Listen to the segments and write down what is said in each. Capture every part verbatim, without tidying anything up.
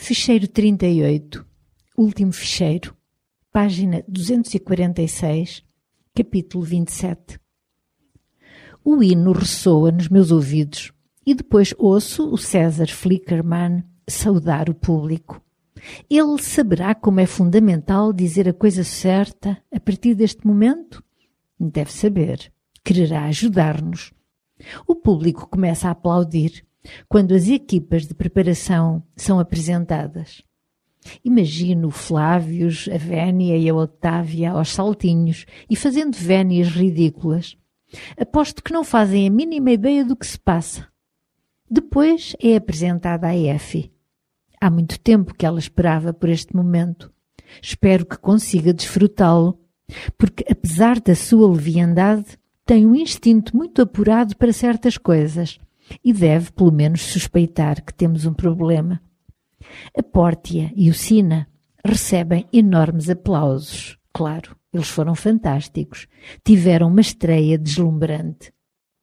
Ficheiro trinta e oito, último ficheiro, página duzentos e quarenta e seis, capítulo vinte e sete. O hino ressoa nos meus ouvidos e depois ouço o César Flickerman saudar o público. Ele saberá como é fundamental dizer a coisa certa a partir deste momento? Deve saber. Quererá ajudar-nos. O público começa a aplaudir quando as equipas de preparação são apresentadas. Imagino o Flávios, a Vénia e a Otávia aos saltinhos e fazendo vénias ridículas. Aposto que não fazem a mínima ideia do que se passa. Depois é apresentada a Effie. Há muito tempo que ela esperava por este momento. Espero que consiga desfrutá-lo, porque apesar da sua leviandade, tem um instinto muito apurado para certas coisas e deve pelo menos suspeitar que temos um problema. A Pórtia e o Sina recebem enormes aplausos. Claro, eles foram fantásticos. Tiveram uma estreia deslumbrante.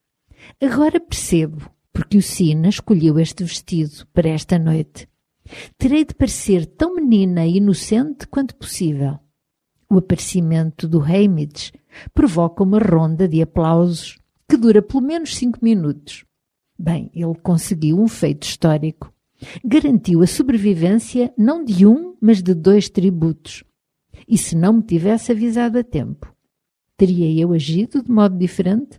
Agora percebo porque o Sina escolheu este vestido para esta noite. Terei de parecer tão menina e inocente quanto possível. O aparecimento do Haymitch provoca uma ronda de aplausos que dura pelo menos cinco minutos. Bem, ele conseguiu um feito histórico. Garantiu a sobrevivência não de um, mas de dois tributos. E se não me tivesse avisado a tempo, teria eu agido de modo diferente?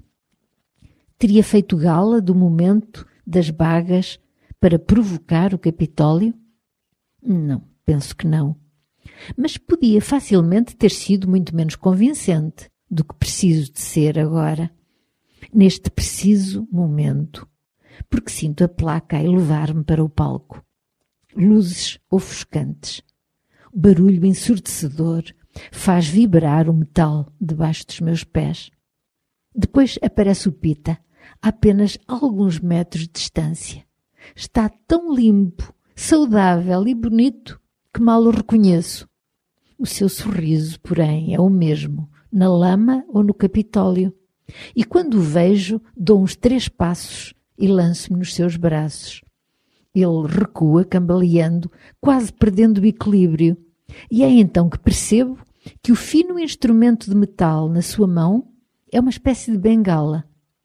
Teria feito gala do momento das bagas para provocar o Capitólio? Não, penso que não. Mas podia facilmente ter sido muito menos convincente do que preciso de ser agora, neste preciso momento, porque sinto a placa a elevar-me para o palco. Luzes ofuscantes. O barulho ensurdecedor faz vibrar o metal debaixo dos meus pés. Depois aparece o Pita, a apenas alguns metros de distância. Está tão limpo, saudável e bonito que mal o reconheço. O seu sorriso, porém, é o mesmo, na lama ou no Capitólio. E quando o vejo, dou uns três passos e lanço-me nos seus braços. Ele recua, cambaleando, quase perdendo o equilíbrio. E é então que percebo que o fino instrumento de metal na sua mão é uma espécie de bengala.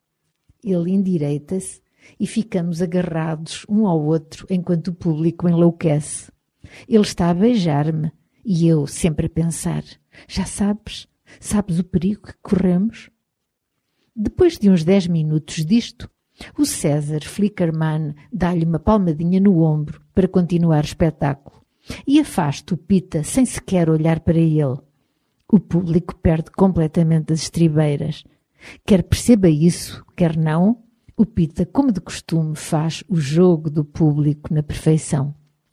Ele endireita-se e ficamos agarrados um ao outro enquanto o público enlouquece. Ele está a beijar-me e eu sempre a pensar, já sabes, sabes o perigo que corremos? Depois de uns dez minutos disto, o César Flickerman dá-lhe uma palmadinha no ombro para continuar o espetáculo e afasta o Pita sem sequer olhar para ele. O público perde completamente as estribeiras. Quer perceba isso, quer não, o Pita, como de costume, faz o jogo do público na perfeição.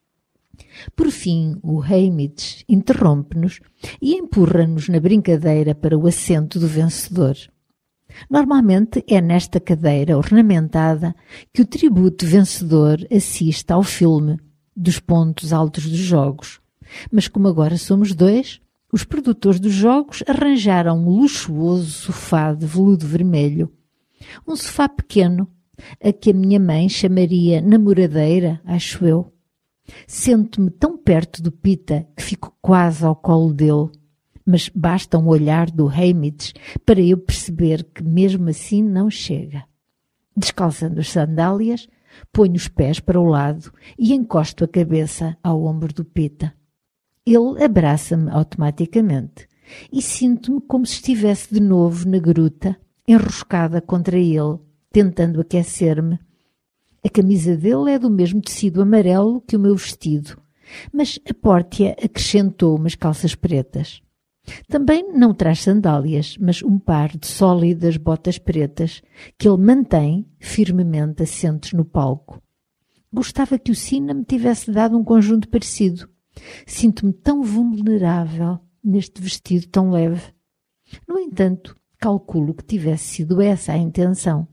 Por fim, o Haymitch interrompe-nos e empurra-nos na brincadeira para o assento do vencedor. Normalmente é nesta cadeira ornamentada que o tributo vencedor assiste ao filme dos pontos altos dos jogos. Mas como agora somos dois, os produtores dos jogos arranjaram um luxuoso sofá de veludo vermelho. Um sofá pequeno, a que a minha mãe chamaria namoradeira, acho eu. Sento-me tão perto do Pita que fico quase ao colo dele. Mas basta um olhar do Haymitch para eu perceber que mesmo assim não chega. Descalçando as sandálias, ponho os pés para o lado e encosto a cabeça ao ombro do Pita. Ele abraça-me automaticamente e sinto-me como se estivesse de novo na gruta, enroscada contra ele, tentando aquecer-me. A camisa dele é do mesmo tecido amarelo que o meu vestido, mas a Pórtia acrescentou umas calças pretas. Também não traz sandálias, mas um par de sólidas botas pretas que ele mantém firmemente assentes no palco. Gostava que o Sina me tivesse dado um conjunto parecido. Sinto-me tão vulnerável neste vestido tão leve. No entanto, calculo que tivesse sido essa a intenção.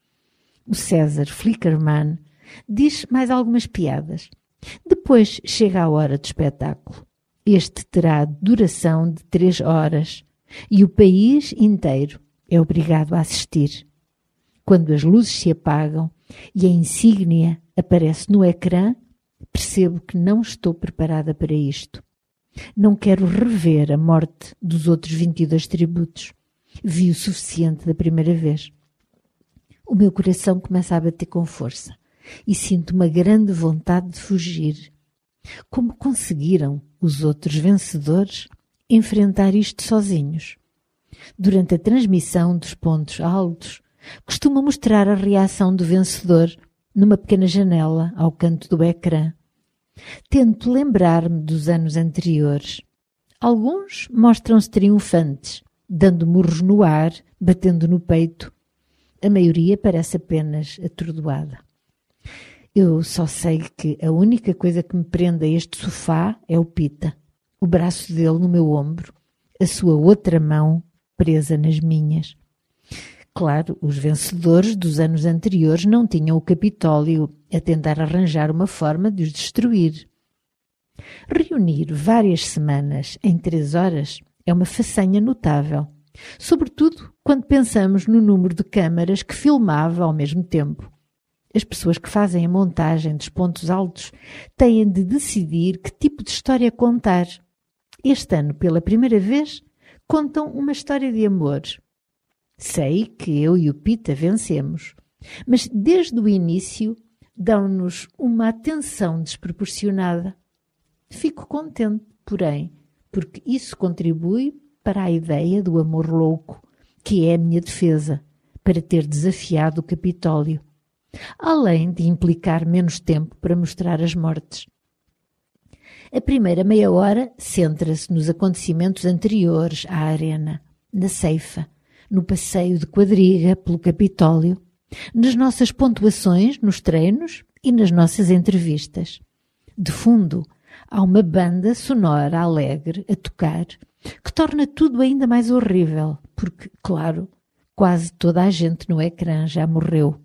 O César Flickerman diz mais algumas piadas. Depois chega a hora do espetáculo. Este terá duração de três horas e o país inteiro é obrigado a assistir. Quando as luzes se apagam e a insígnia aparece no ecrã, Percebo que não estou preparada para isto. Não quero rever a morte dos outros vinte e dois tributos. Vi o suficiente da primeira vez. O meu coração começa a bater com força e sinto uma grande vontade de fugir. Como conseguiram os outros vencedores enfrentar isto sozinhos? Durante a transmissão dos pontos altos, costuma mostrar a reação do vencedor numa pequena janela ao canto do ecrã. Tento lembrar-me dos anos anteriores. Alguns mostram-se triunfantes, dando murros no ar, batendo no peito. A maioria parece apenas atordoada. Eu só sei que a única coisa que me prende a este sofá é o Pita, o braço dele no meu ombro, a sua outra mão presa nas minhas. Claro, os vencedores dos anos anteriores não tinham o Capitólio a tentar arranjar uma forma de os destruir. Reunir várias semanas em três horas é uma façanha notável, sobretudo quando pensamos no número de câmaras que filmava ao mesmo tempo. As pessoas que fazem a montagem dos pontos altos têm de decidir que tipo de história contar. Este ano, pela primeira vez, contam uma história de amor. Sei que eu e o Pita vencemos, mas desde o início dão-nos uma atenção desproporcionada. Fico contente, porém, porque isso contribui para a ideia do amor louco, que é a minha defesa, para ter desafiado o Capitólio, além de implicar menos tempo para mostrar as mortes. A primeira meia hora centra-se nos acontecimentos anteriores à arena, na ceifa, no passeio de quadriga pelo Capitólio, nas nossas pontuações nos treinos e nas nossas entrevistas. De fundo, há uma banda sonora alegre a tocar que torna tudo ainda mais horrível, porque, claro, quase toda a gente no ecrã já morreu.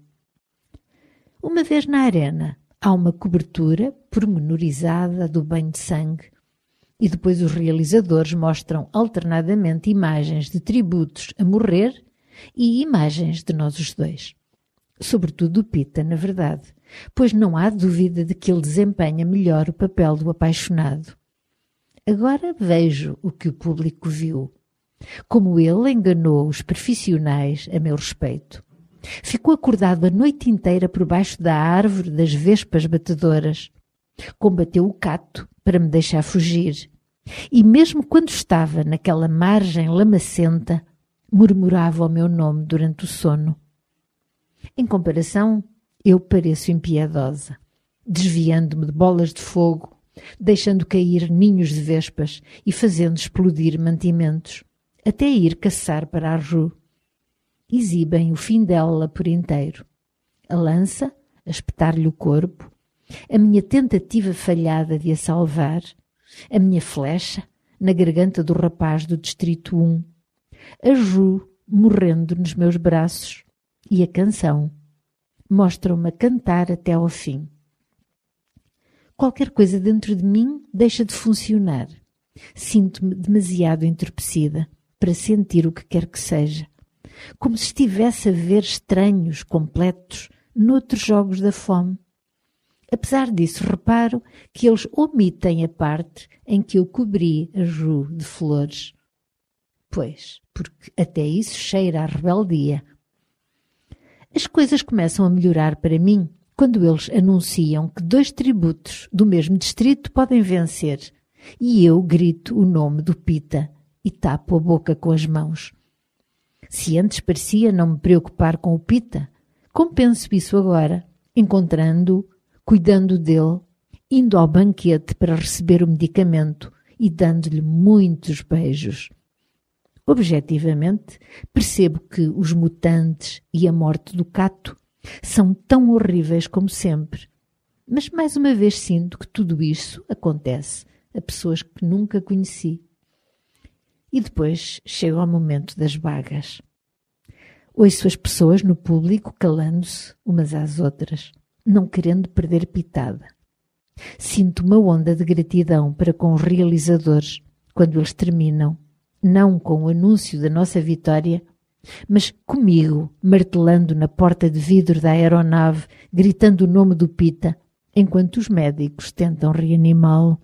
Uma vez na arena, há uma cobertura pormenorizada do banho de sangue e depois os realizadores mostram alternadamente imagens de tributos a morrer e imagens de nós os dois. Sobretudo do Pita, na verdade, pois não há dúvida de que ele desempenha melhor o papel do apaixonado. Agora vejo o que o público viu. Como ele enganou os profissionais a meu respeito. Ficou acordado a noite inteira por baixo da árvore das vespas batedoras. Combateu o cato para me deixar fugir. E mesmo quando estava naquela margem lamacenta, murmurava o meu nome durante o sono. Em comparação, eu pareço impiedosa, desviando-me de bolas de fogo, deixando cair ninhos de vespas e fazendo explodir mantimentos, até ir caçar para a rua. Exibem o fim dela por inteiro. A lança, a espetar-lhe o corpo, a minha tentativa falhada de a salvar, a minha flecha na garganta do rapaz do Distrito um, a Ju morrendo nos meus braços e a canção. Mostram-me a cantar até ao fim. Qualquer coisa dentro de mim deixa de funcionar. Sinto-me demasiado entorpecida para sentir o que quer que seja. Como se estivesse a ver estranhos completos noutros jogos da fome. Apesar disso, reparo que eles omitem a parte em que eu cobri a Ju de flores. Pois, porque até isso cheira a rebeldia. As coisas começam a melhorar para mim quando eles anunciam que dois tributos do mesmo distrito podem vencer e eu grito o nome do Pita e tapo a boca com as mãos. Se antes parecia não me preocupar com o Pita, compenso isso agora, encontrando-o, cuidando dele, indo ao banquete para receber o medicamento e dando-lhe muitos beijos. Objetivamente, percebo que os mutantes e a morte do Cato são tão horríveis como sempre, mas mais uma vez sinto que tudo isso acontece a pessoas que nunca conheci. E depois chega ao momento das vagas. Ouço as pessoas no público calando-se umas às outras, não querendo perder pitada. Sinto uma onda de gratidão para com os realizadores quando eles terminam, não com o anúncio da nossa vitória, mas comigo, martelando na porta de vidro da aeronave, gritando o nome do Pita, enquanto os médicos tentam reanimá-lo.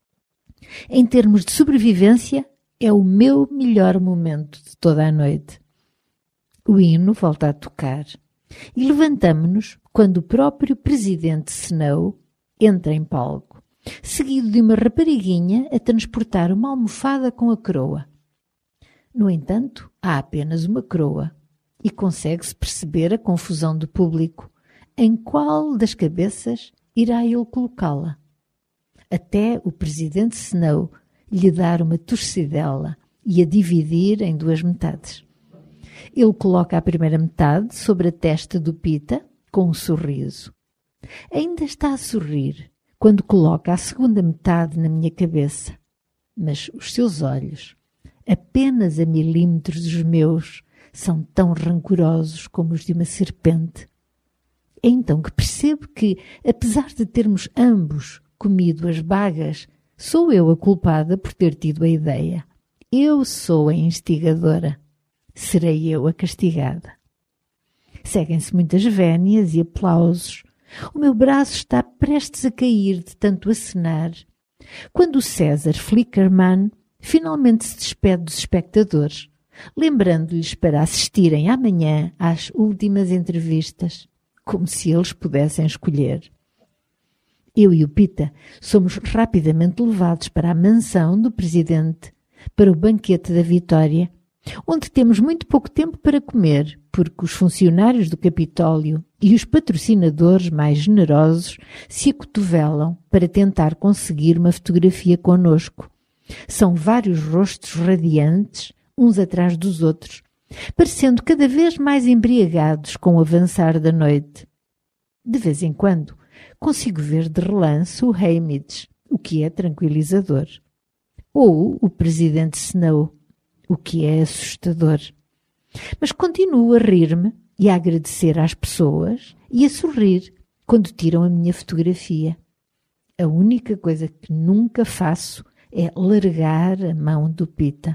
Em termos de sobrevivência, é o meu melhor momento de toda a noite. O hino volta a tocar e levantamo-nos quando o próprio presidente Snow entra em palco, seguido de uma rapariguinha a transportar uma almofada com a coroa. No entanto, há apenas uma coroa e consegue-se perceber a confusão do público em qual das cabeças irá ele colocá-la. Até o presidente Snow lhe dar uma torcidela e a dividir em duas metades. Ele coloca a primeira metade sobre a testa do Pita com um sorriso. Ainda está a sorrir quando coloca a segunda metade na minha cabeça, mas os seus olhos, apenas a milímetros dos meus, são tão rancorosos como os de uma serpente. É então que percebo que, apesar de termos ambos comido as bagas, sou eu a culpada por ter tido a ideia. Eu sou a instigadora. Serei eu a castigada. Seguem-se muitas vénias e aplausos. O meu braço está prestes a cair de tanto acenar, quando o César Flickerman finalmente se despede dos espectadores, lembrando-lhes para assistirem amanhã às últimas entrevistas, como se eles pudessem escolher. Eu e o Pita somos rapidamente levados para a mansão do presidente, para o banquete da Vitória, onde temos muito pouco tempo para comer, porque os funcionários do Capitólio e os patrocinadores mais generosos se acotovelam para tentar conseguir uma fotografia connosco. São vários rostos radiantes, uns atrás dos outros, parecendo cada vez mais embriagados com o avançar da noite. De vez em quando, consigo ver de relance o Haymitch, o que é tranquilizador, ou o presidente Snow, o que é assustador. Mas continuo a rir-me e a agradecer às pessoas e a sorrir quando tiram a minha fotografia. A única coisa que nunca faço é largar a mão do Pita.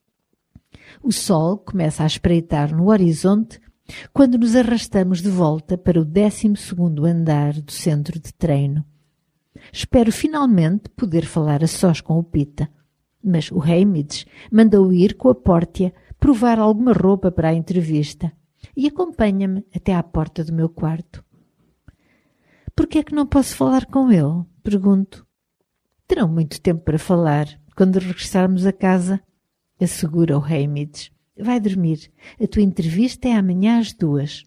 O sol começa a espreitar no horizonte quando nos arrastamos de volta para o décimo segundo andar do centro de treino. Espero finalmente poder falar a sós com o Pita, mas o Haymitch mandou ir com a Pórtia provar alguma roupa para a entrevista e acompanha-me até à porta do meu quarto. Por que é que não posso falar com ele? Pergunto. Terão muito tempo para falar quando regressarmos a casa, assegura o Haymitch. Vai dormir. A tua entrevista é amanhã às duas.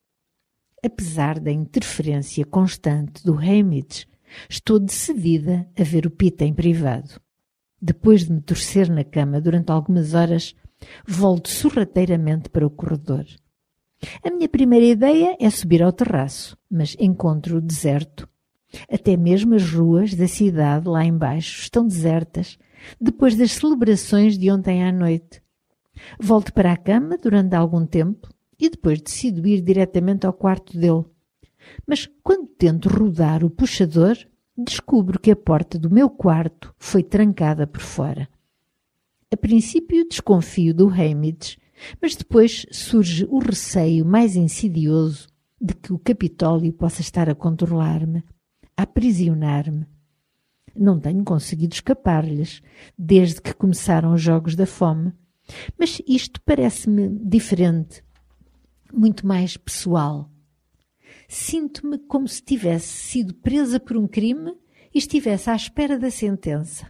Apesar da interferência constante do Haymitch, estou decidida a ver o Pita em privado. Depois de me torcer na cama durante algumas horas, volto sorrateiramente para o corredor. A minha primeira ideia é subir ao terraço, mas encontro-o deserto. Até mesmo as ruas da cidade lá embaixo estão desertas, depois das celebrações de ontem à noite. Volto para a cama durante algum tempo e depois decido ir diretamente ao quarto dele. Mas quando tento rodar o puxador, descubro que a porta do meu quarto foi trancada por fora. A princípio desconfio do Haymitch, mas depois surge o receio mais insidioso de que o Capitólio possa estar a controlar-me, a aprisionar-me. Não tenho conseguido escapar-lhes desde que começaram os Jogos da Fome, mas isto parece-me diferente, muito mais pessoal. Sinto-me como se tivesse sido presa por um crime e estivesse à espera da sentença.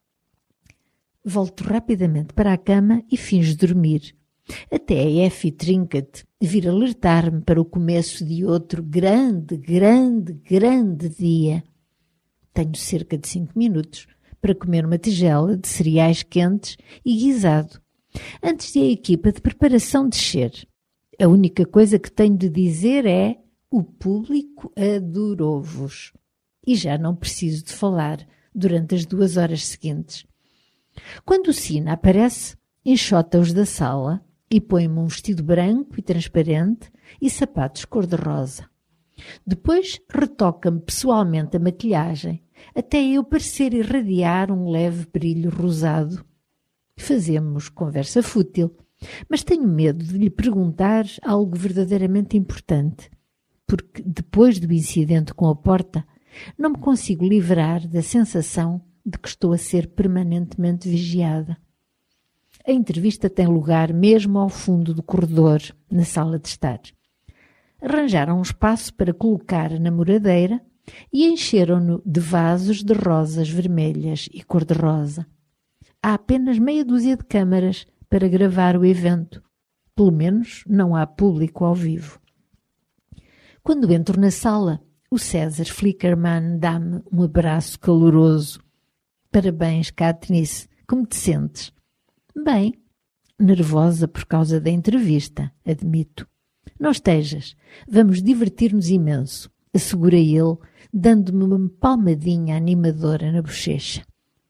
Volto rapidamente para a cama e finjo dormir, até a Effie Trinket vir alertar-me para o começo de outro grande, grande, grande dia. Tenho cerca de cinco minutos para comer uma tigela de cereais quentes e guisado, antes de a equipa de preparação descer. A única coisa que tenho de dizer é: o público adorou-vos. E já não preciso de falar durante as duas horas seguintes. Quando o Sina aparece, enxota-os da sala e põe-me um vestido branco e transparente e sapatos cor-de-rosa. Depois retoca-me pessoalmente a maquilhagem, até eu parecer irradiar um leve brilho rosado. Fazemos conversa fútil, mas tenho medo de lhe perguntar algo verdadeiramente importante, porque depois do incidente com a porta, não me consigo livrar da sensação de que estou a ser permanentemente vigiada. A entrevista tem lugar mesmo ao fundo do corredor, na sala de estar. Arranjaram um espaço para colocar a namoradeira e encheram-no de vasos de rosas vermelhas e cor-de-rosa. Há apenas meia dúzia de câmaras para gravar o evento. Pelo menos não há público ao vivo. Quando entro na sala, o César Flickerman dá-me um abraço caloroso. Parabéns, Katniss, como te sentes? Bem, nervosa por causa da entrevista, admito. Não estejas, vamos divertir-nos imenso, assegura ele, dando-me uma palmadinha animadora na bochecha.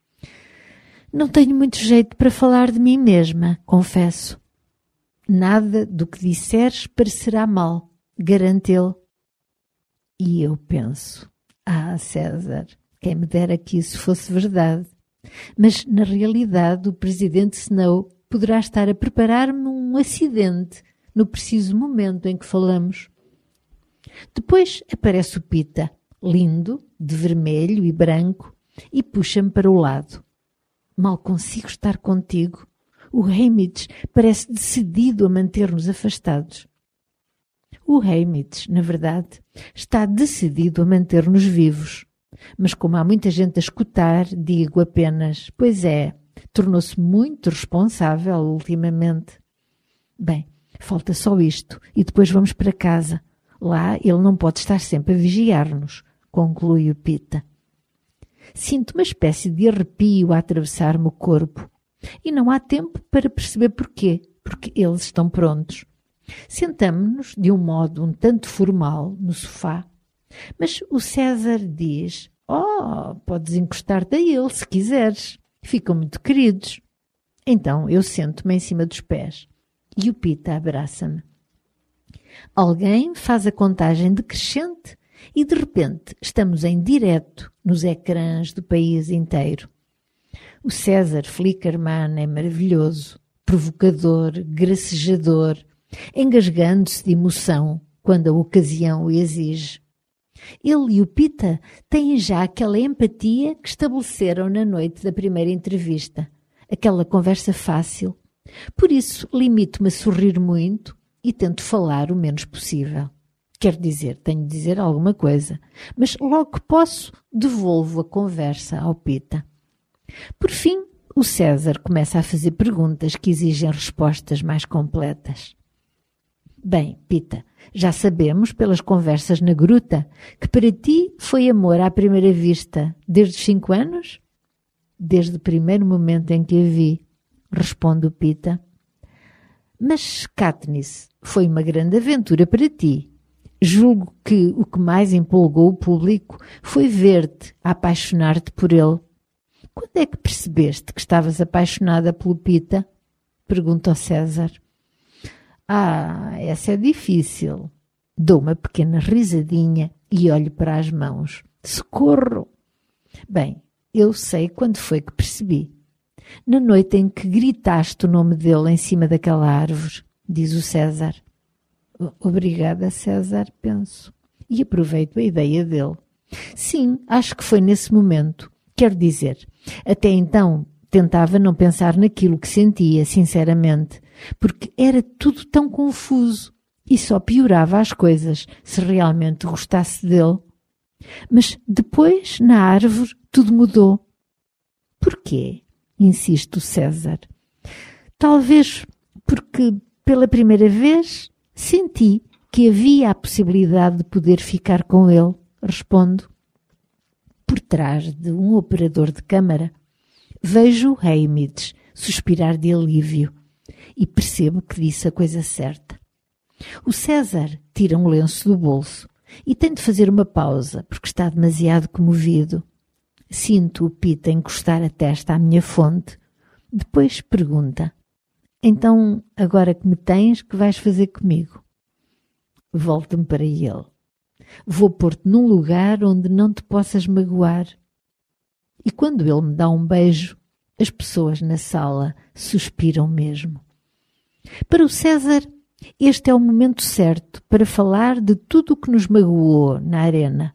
Não tenho muito jeito para falar de mim mesma, confesso. Nada do que disseres parecerá mal, garante ele. E eu penso, ah, César, quem me dera que isso fosse verdade. Mas, na realidade, o presidente Snow poderá estar a preparar-me um acidente no preciso momento em que falamos. Depois aparece o Pita, lindo, de vermelho e branco, e puxa-me para o lado. Mal consigo estar contigo. O Haymitch parece decidido a manter-nos afastados. O Haymitch, na verdade, está decidido a manter-nos vivos. Mas como há muita gente a escutar, digo apenas, pois é, tornou-se muito responsável ultimamente. Bem, falta só isto e depois vamos para casa. Lá ele não pode estar sempre a vigiar-nos, conclui o Pita. Sinto uma espécie de arrepio a atravessar-me o corpo. E não há tempo para perceber porquê, porque eles estão prontos. Sentamo-nos de um modo um tanto formal no sofá, mas o César diz, oh, podes encostar-te a ele se quiseres, ficam muito queridos. Então eu sento-me em cima dos pés e o Pita abraça-me. Alguém faz a contagem decrescente e de repente estamos em direto nos ecrãs do país inteiro. O César Flickerman é maravilhoso, provocador, gracejador, engasgando-se de emoção quando a ocasião o exige. Ele e o Pita têm já aquela empatia que estabeleceram na noite da primeira entrevista, aquela conversa fácil. Por isso limito-me a sorrir muito e tento falar o menos possível. Quer dizer, tenho de dizer alguma coisa, mas logo que posso, devolvo a conversa ao Pita. Por fim, o César começa a fazer perguntas que exigem respostas mais completas. Bem, Pita, já sabemos pelas conversas na gruta que para ti foi amor à primeira vista desde os cinco anos? Desde o primeiro momento em que a vi, responde o Pita. Mas, Katniss, foi uma grande aventura para ti. Julgo que o que mais empolgou o público foi ver-te a apaixonar-te por ele. Quando é que percebeste que estavas apaixonada pelo Pita? Pergunta o César. Ah, essa é difícil. Dou uma pequena risadinha e olho para as mãos. Socorro! Bem, eu sei quando foi que percebi. Na noite em que gritaste o nome dele em cima daquela árvore, diz o César. Obrigada, César, penso. E aproveito a ideia dele. Sim, acho que foi nesse momento. Quero dizer, até então tentava não pensar naquilo que sentia, sinceramente, porque era tudo tão confuso e só piorava as coisas se realmente gostasse dele. Mas depois, na árvore, tudo mudou. Porquê? Insiste o César. Talvez porque, pela primeira vez, senti que havia a possibilidade de poder ficar com ele, respondo. Por trás de um operador de câmara, vejo o Haymitch suspirar de alívio e percebo que disse a coisa certa. O César tira um lenço do bolso e tem de fazer uma pausa porque está demasiado comovido. Sinto o Pita encostar a testa à minha fonte. Depois pergunta, então, agora que me tens, que vais fazer comigo? Volto-me para ele. Vou pôr-te num lugar onde não te possas magoar. E quando ele me dá um beijo, as pessoas na sala suspiram mesmo. Para o César, este é o momento certo para falar de tudo o que nos magoou na arena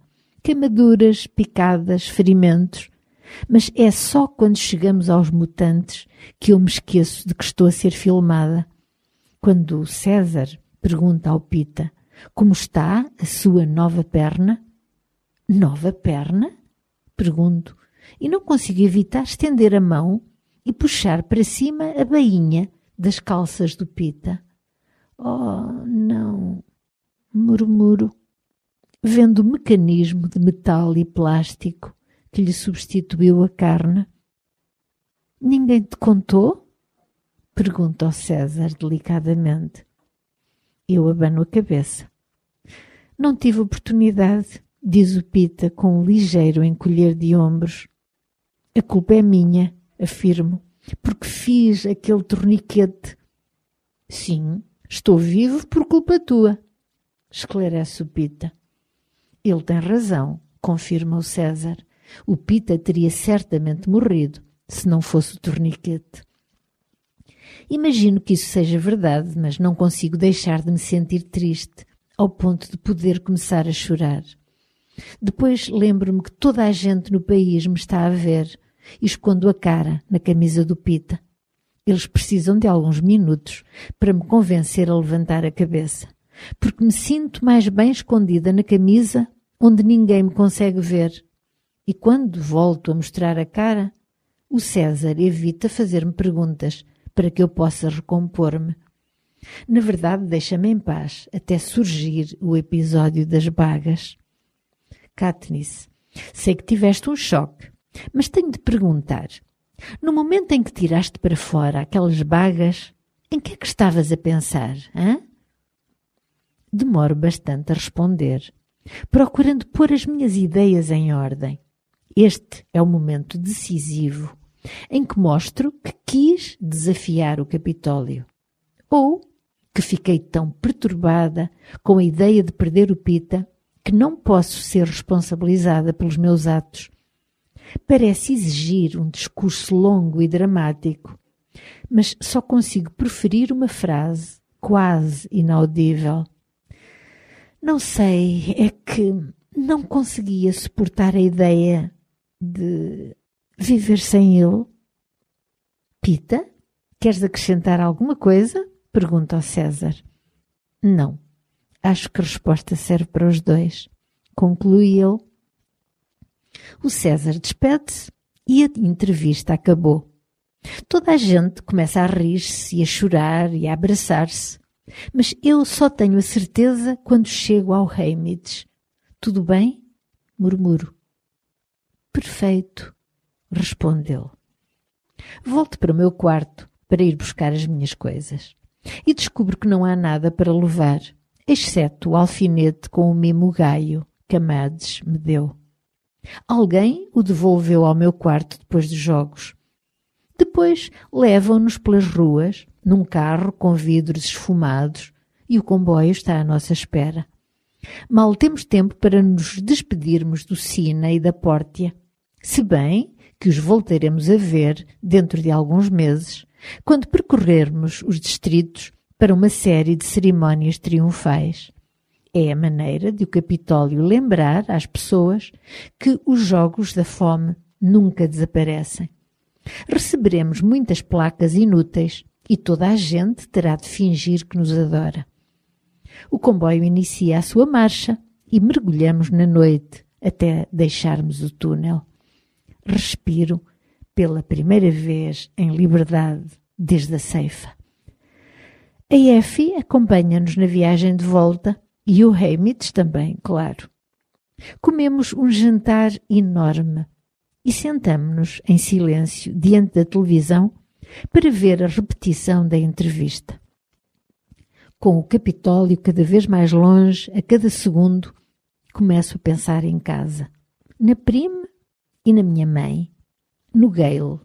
queimaduras, picadas, ferimentos, mas é só quando chegamos aos mutantes que eu me esqueço de que estou a ser filmada. Quando o César pergunta ao Pita como está a sua nova perna. Nova perna? Pergunto, e não consigo evitar estender a mão e puxar para cima a bainha das calças do Pita. Oh, não, murmuro, vendo o mecanismo de metal e plástico que lhe substituiu a carne. Ninguém te contou? Pergunta ao César delicadamente. Eu abano a cabeça. Não tive oportunidade, diz o Pita com um ligeiro encolher de ombros. A culpa é minha, afirmo, porque fiz aquele torniquete. Sim, estou vivo por culpa tua, esclarece o Pita. Ele tem razão, confirma o César. O Pita teria certamente morrido se não fosse o torniquete. Imagino que isso seja verdade, mas não consigo deixar de me sentir triste, ao ponto de poder começar a chorar. Depois lembro-me que toda a gente no país me está a ver e escondo a cara na camisa do Pita. Eles precisam de alguns minutos para me convencer a levantar a cabeça, porque me sinto mais bem escondida na camisa onde ninguém me consegue ver. E quando volto a mostrar a cara, o César evita fazer-me perguntas para que eu possa recompor-me. Na verdade, deixa-me em paz até surgir o episódio das bagas. Katniss, sei que tiveste um choque, mas tenho de perguntar. No momento em que tiraste para fora aquelas bagas, em que é que estavas a pensar, hã? Demoro bastante a responder, procurando pôr as minhas ideias em ordem. Este é o momento decisivo em que mostro que quis desafiar o Capitólio, ou que fiquei tão perturbada com a ideia de perder o Pita que não posso ser responsabilizada pelos meus atos. Parece exigir um discurso longo e dramático, mas só consigo proferir uma frase quase inaudível. Não sei, é que não conseguia suportar a ideia de viver sem ele. Pita, queres acrescentar alguma coisa? Pergunta ao César. Não, acho que a resposta serve para os dois, conclui ele. O César despede-se e a entrevista acabou. Toda a gente começa a rir-se e a chorar e a abraçar-se, mas eu só tenho a certeza quando chego ao Haymitch. Tudo bem? Murmuro. Perfeito, responde ele. Volto para o meu quarto para ir buscar as minhas coisas e descubro que não há nada para levar, exceto o alfinete com o mimo gaio que a Mads me deu. Alguém o devolveu ao meu quarto depois dos jogos. Depois levam-nos pelas ruas, num carro com vidros esfumados, e o comboio está à nossa espera. Mal temos tempo para nos despedirmos do Sina e da Pórtia, se bem que os voltaremos a ver dentro de alguns meses, quando percorrermos os distritos para uma série de cerimónias triunfais. É a maneira de o Capitólio lembrar às pessoas que os jogos da fome nunca desaparecem. Receberemos muitas placas inúteis e toda a gente terá de fingir que nos adora. O comboio inicia a sua marcha e mergulhamos na noite até deixarmos o túnel. Respiro pela primeira vez em liberdade desde a ceifa. A Effie acompanha-nos na viagem de volta e o Haymitch também, claro. Comemos um jantar enorme e sentamo-nos em silêncio diante da televisão para ver a repetição da entrevista. Com o Capitólio cada vez mais longe, a cada segundo, começo a pensar em casa, na prima e na minha mãe, no Gale.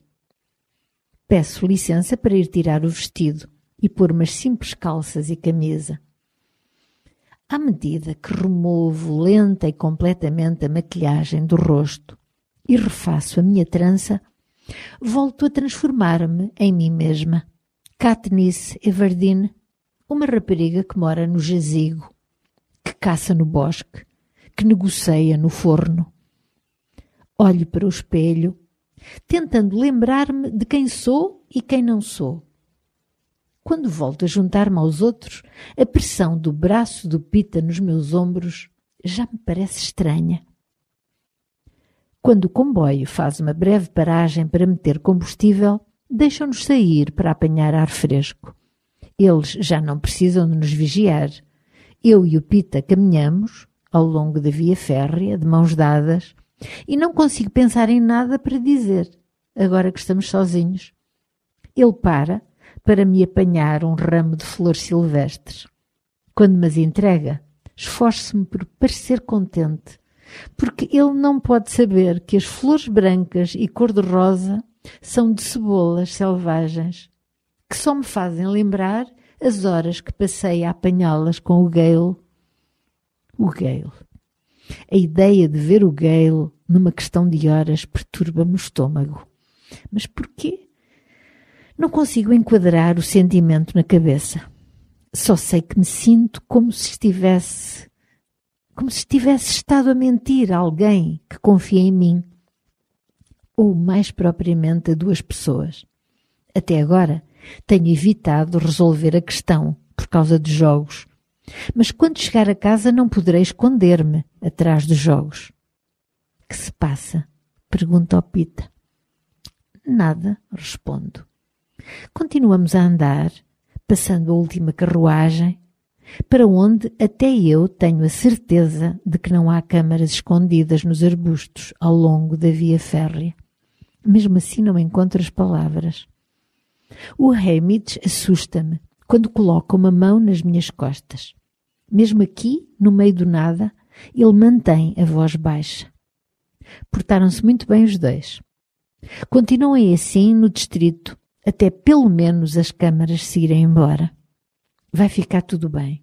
Peço licença para ir tirar o vestido e pôr umas simples calças e camisa. À medida que removo lenta e completamente a maquilhagem do rosto e refaço a minha trança, volto a transformar-me em mim mesma. Katniss Everdeen, uma rapariga que mora no jazigo, que caça no bosque, que negocia no forno. Olho para o espelho, tentando lembrar-me de quem sou e quem não sou. Quando volto a juntar-me aos outros, a pressão do braço do Pita nos meus ombros já me parece estranha. Quando o comboio faz uma breve paragem para meter combustível, deixam-nos sair para apanhar ar fresco. Eles já não precisam de nos vigiar. Eu e o Pita caminhamos ao longo da via férrea, de mãos dadas, e não consigo pensar em nada para dizer, agora que estamos sozinhos. Ele para para me apanhar um ramo de flores silvestres. Quando me as entrega, esforço-me por parecer contente, porque ele não pode saber que as flores brancas e cor-de-rosa são de cebolas selvagens, que só me fazem lembrar as horas que passei a apanhá-las com o Gale. O Gale. A ideia de ver o Gale numa questão de horas perturba-me o estômago. Mas porquê? Não consigo enquadrar o sentimento na cabeça. Só sei que me sinto como se estivesse... como se tivesse estado a mentir a alguém que confia em mim. Ou, mais propriamente, a duas pessoas. Até agora, tenho evitado resolver a questão por causa dos jogos. Mas quando chegar a casa não poderei esconder-me atrás dos jogos. Que se passa? Pergunta ao Pita. Nada, respondo. Continuamos a andar, passando a última carruagem, para onde até eu tenho a certeza de que não há câmaras escondidas nos arbustos ao longo da via férrea. Mesmo assim não encontro as palavras. O Hamish assusta-me quando coloca uma mão nas minhas costas. Mesmo aqui, no meio do nada, ele mantém a voz baixa. Portaram-se muito bem os dois. Continuem assim no distrito, até pelo menos as câmaras se irem embora. Vai ficar tudo bem.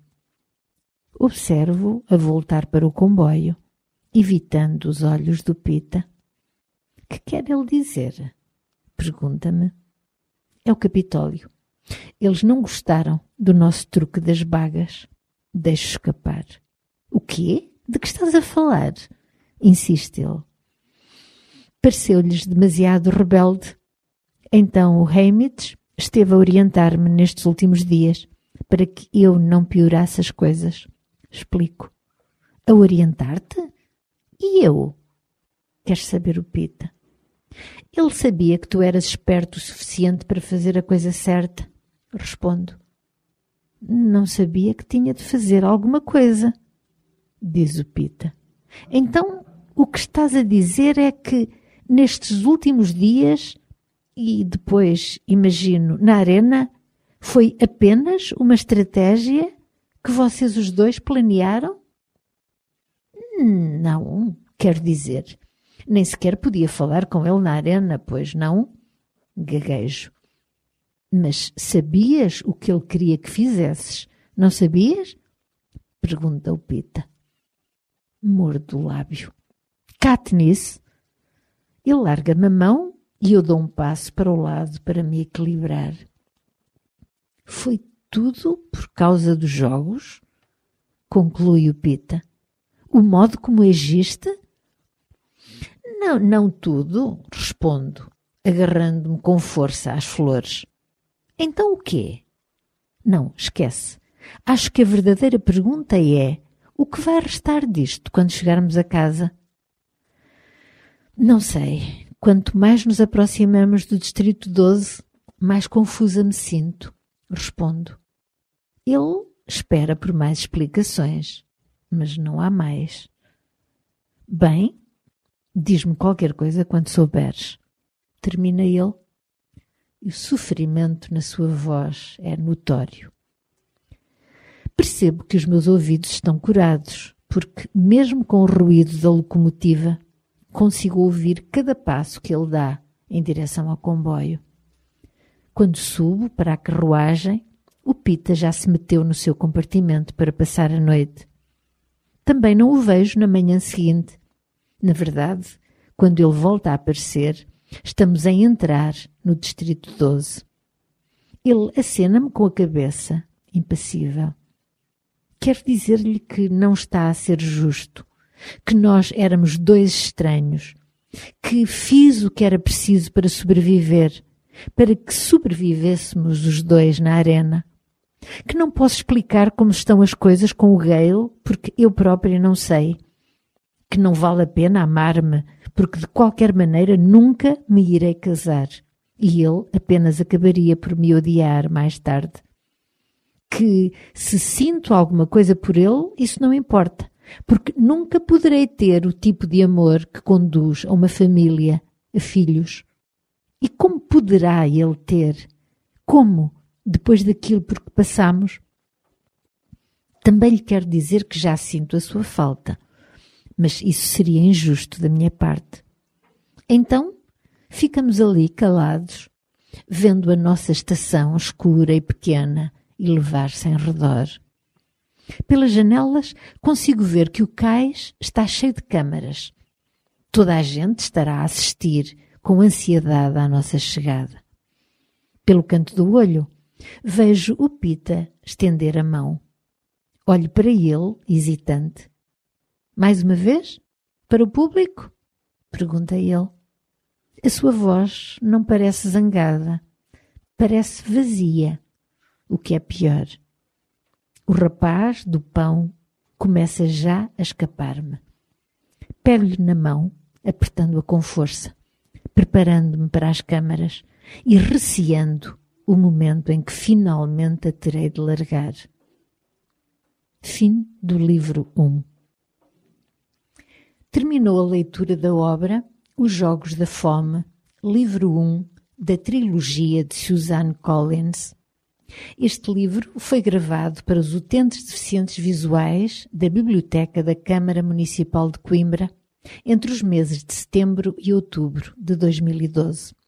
Observo a voltar para o comboio, evitando os olhos do Pita. Que quer ele dizer? Pergunta-me. É o Capitólio. Eles não gostaram do nosso truque das bagas. Deixo escapar. O quê? De que estás a falar? Insiste ele. Pareceu-lhes demasiado rebelde. Então o Hamish esteve a orientar-me nestes últimos dias para que eu não piorasse as coisas. Explico. A orientar-te? E eu? Queres saber o Pita? Ele sabia que tu eras esperto o suficiente para fazer a coisa certa. Respondo. Não sabia que tinha de fazer alguma coisa, diz o Pita. Então, o que estás a dizer é que nestes últimos dias, e depois, imagino, na arena, foi apenas uma estratégia que vocês os dois planearam? Não, quero dizer, nem sequer podia falar com ele na arena, pois não? Gaguejo. Mas sabias o que ele queria que fizesses, não sabias? Pergunta o Pita. Mordo o lábio. Katniss. Ele larga-me a mão e eu dou um passo para o lado para me equilibrar. Foi tudo por causa dos jogos? Conclui o Pita. O modo como agiste? Não, não tudo, respondo, agarrando-me com força às flores. Então o quê? Não, esquece. Acho que a verdadeira pergunta é: o que vai restar disto quando chegarmos a casa? Não sei. Quanto mais nos aproximamos do Distrito doze, mais confusa me sinto. Respondo. Ele espera por mais explicações, mas não há mais. Bem, diz-me qualquer coisa quando souberes. Termina ele. E o sofrimento na sua voz é notório. Percebo que os meus ouvidos estão curados, porque, mesmo com o ruído da locomotiva, consigo ouvir cada passo que ele dá em direção ao comboio. Quando subo para a carruagem, o Pita já se meteu no seu compartimento para passar a noite. Também não o vejo na manhã seguinte. Na verdade, quando ele volta a aparecer, estamos a entrar no Distrito doze. Ele acena-me com a cabeça, impassível. Quero dizer-lhe que não está a ser justo, que nós éramos dois estranhos, que fiz o que era preciso para sobreviver, para que sobrevivêssemos os dois na arena, que não posso explicar como estão as coisas com o Gale, porque eu própria não sei, que não vale a pena amar-me, porque de qualquer maneira nunca me irei casar, e ele apenas acabaria por me odiar mais tarde. Que se sinto alguma coisa por ele, isso não importa, porque nunca poderei ter o tipo de amor que conduz a uma família, a filhos. E como poderá ele ter? Como, depois daquilo por que passamos? Também lhe quero dizer que já sinto a sua falta, mas isso seria injusto da minha parte. Então, ficamos ali calados, vendo a nossa estação escura e pequena elevar-se em redor. Pelas janelas consigo ver que o cais está cheio de câmaras. Toda a gente estará a assistir com ansiedade à nossa chegada. Pelo canto do olho, vejo o Pita estender a mão. Olho para ele, hesitante. Mais uma vez? Para o público? Pergunta ele. A sua voz não parece zangada. Parece vazia, o que é pior. O rapaz do pão começa já a escapar-me. Pego-lhe na mão, apertando-a com força, preparando-me para as câmaras e receando o momento em que finalmente a terei de largar. Fim do livro um. Terminou a leitura da obra Os Jogos da Fome, livro um da trilogia de Suzanne Collins. Este livro foi gravado para os utentes deficientes visuais da Biblioteca da Câmara Municipal de Coimbra entre os meses de setembro e outubro de dois mil e doze.